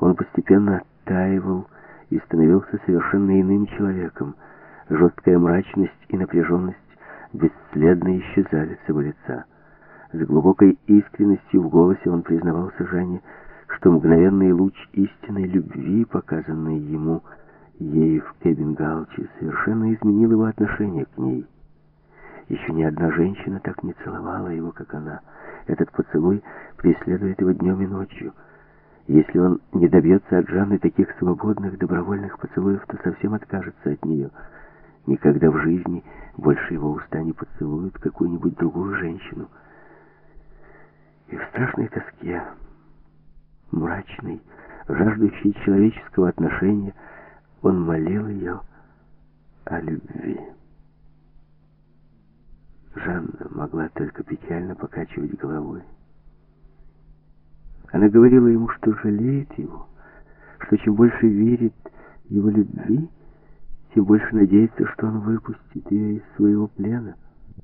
Он постепенно оттаивал и становился совершенно иным человеком. Жесткая мрачность и напряженность бесследно исчезали с его лица. С глубокой искренностью в голосе он признавался Жанне, что мгновенный луч истинной любви, показанный ему ей в Кебенгалче, совершенно изменил его отношение к ней. Еще ни одна женщина так не целовала его, как она. Этот поцелуй преследует его днем и ночью. Если он не добьется от Жанны таких свободных, добровольных поцелуев, то совсем откажется от нее. Никогда в жизни больше его уста не поцелуют какую-нибудь другую женщину. И в страшной тоске, мрачной, жаждущей человеческого отношения, он молил ее о любви. Жанна могла только печально покачивать головой. Она говорила ему, что жалеет его, что чем больше верит его любви, тем больше надеется, что он выпустит ее из своего плена.